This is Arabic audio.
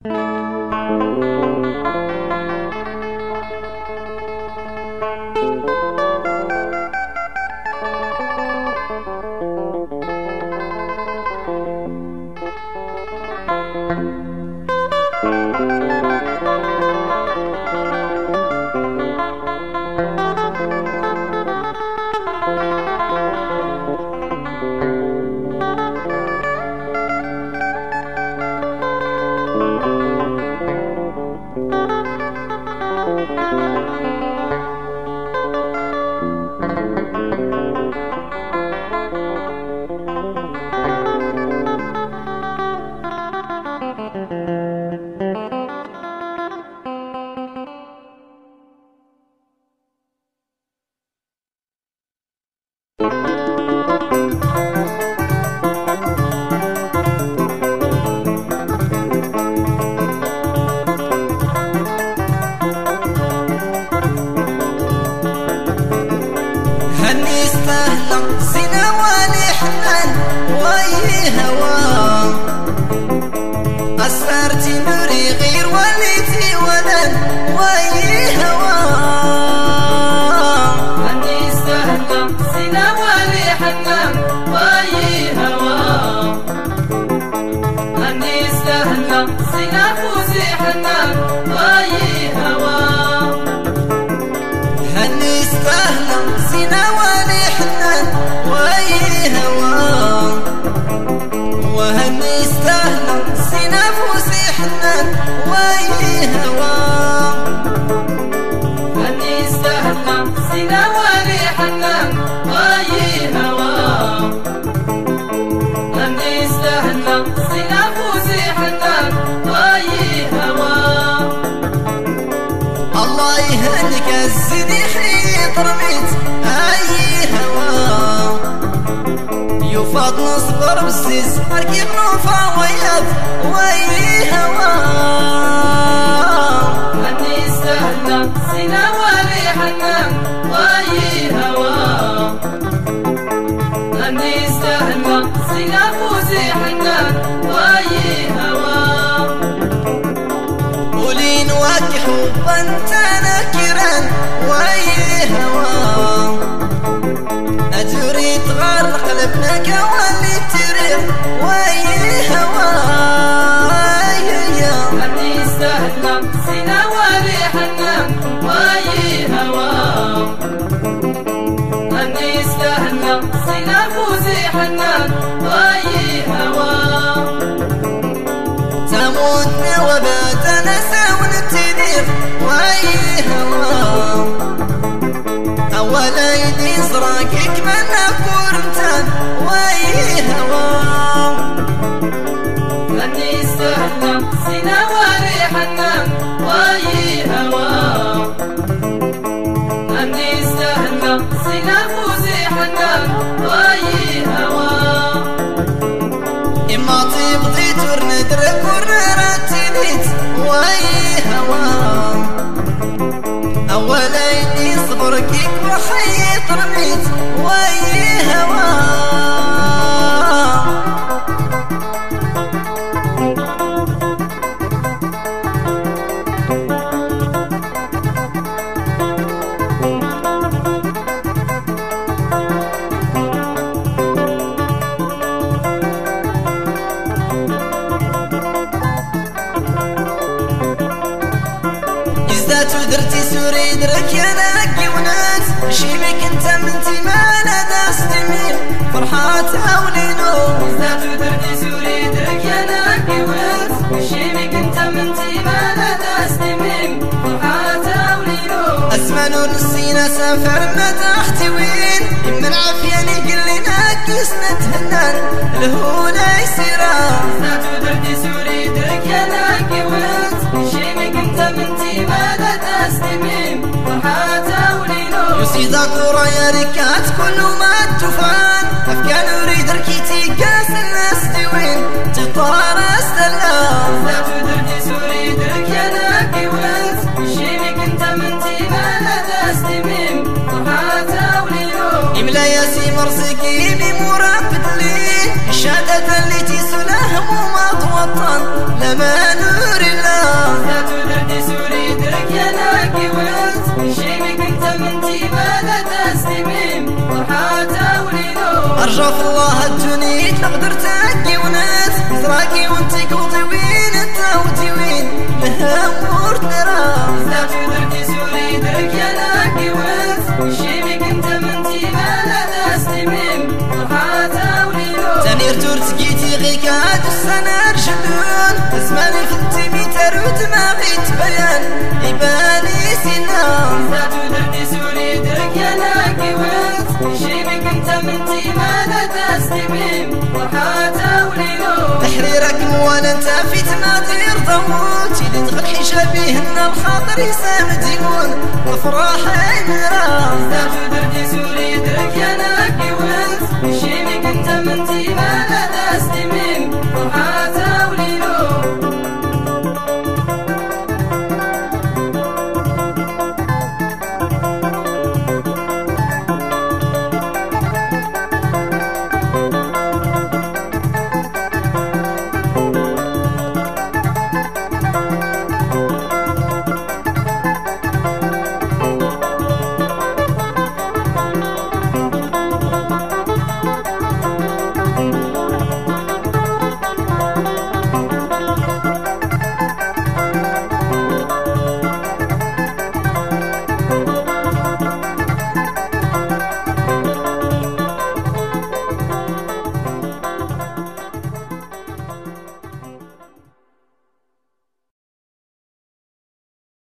يفاض نصبر بالسيس اركب نوفا وياك وي هوا هني استهلا سنا ولي حنان وي هوا هني استهلا سنا فوزي حنان وي هوا ولين واكي حبا انت نكرا وي هوا أتري تغرق قلبك واللي تريح وي هوا هني استهلا سنا ولي حنان وي هوا هني استهلا سنا فوزي حنان وي هوا تموتنا وباتنا ساون التنير وي هوا أولا يدي صراكك منا كورمتان وي هوا هني استهلا سنا ولي حنان وي هوا هني استهلا سنا فوزي حنان وي هوا إما تبغي تورندرك ورنراتينيت وي هوا أولا يدي صبرك وحيط رميت وي هوا درتي سوري درك يا ناقي وناس شيبك انت منتي ما انا ناس تميل فرحات اولينو زاد درتي سوري درك يا ناقي وناس شيبك انت منتي ما انا ناس تميل فرحات اولينو اسمع نور نسينا سافر ما تحتي وين من عافياني قل لي ناقي سنتهنان الهونا يسيرا زاد درتي سوري درك يا ناقي وناس شيبك انت منتي ما انا تستميم فرحات أولينو يصيدا كورا يا ركات كل ما التفان أفكان أريد ركيتي كاس الناس دوين تطار أستلام ذات درتي سوري درك يا ناقي وانت شيمك انت منتي ما لا تستميم فرحات أولينو إملا يا سي مرسكي بمرافد لي الشهادة اللي تسلاه وما توطن لما نور وتقيتي غيك هاد السنة رجلون زماني كنتي ميتر ودماغي تبيان يباني سنان زادو دردي سوري درك يا ناقي وانت جيبك انت منتي ما لا تستميم فرحات وليلو تحريرك وانا انت في تماطير ضوتي لدغ حجابي هنا الخاطر يسام ديون وفراح عمران زادو دردي سوري درك يا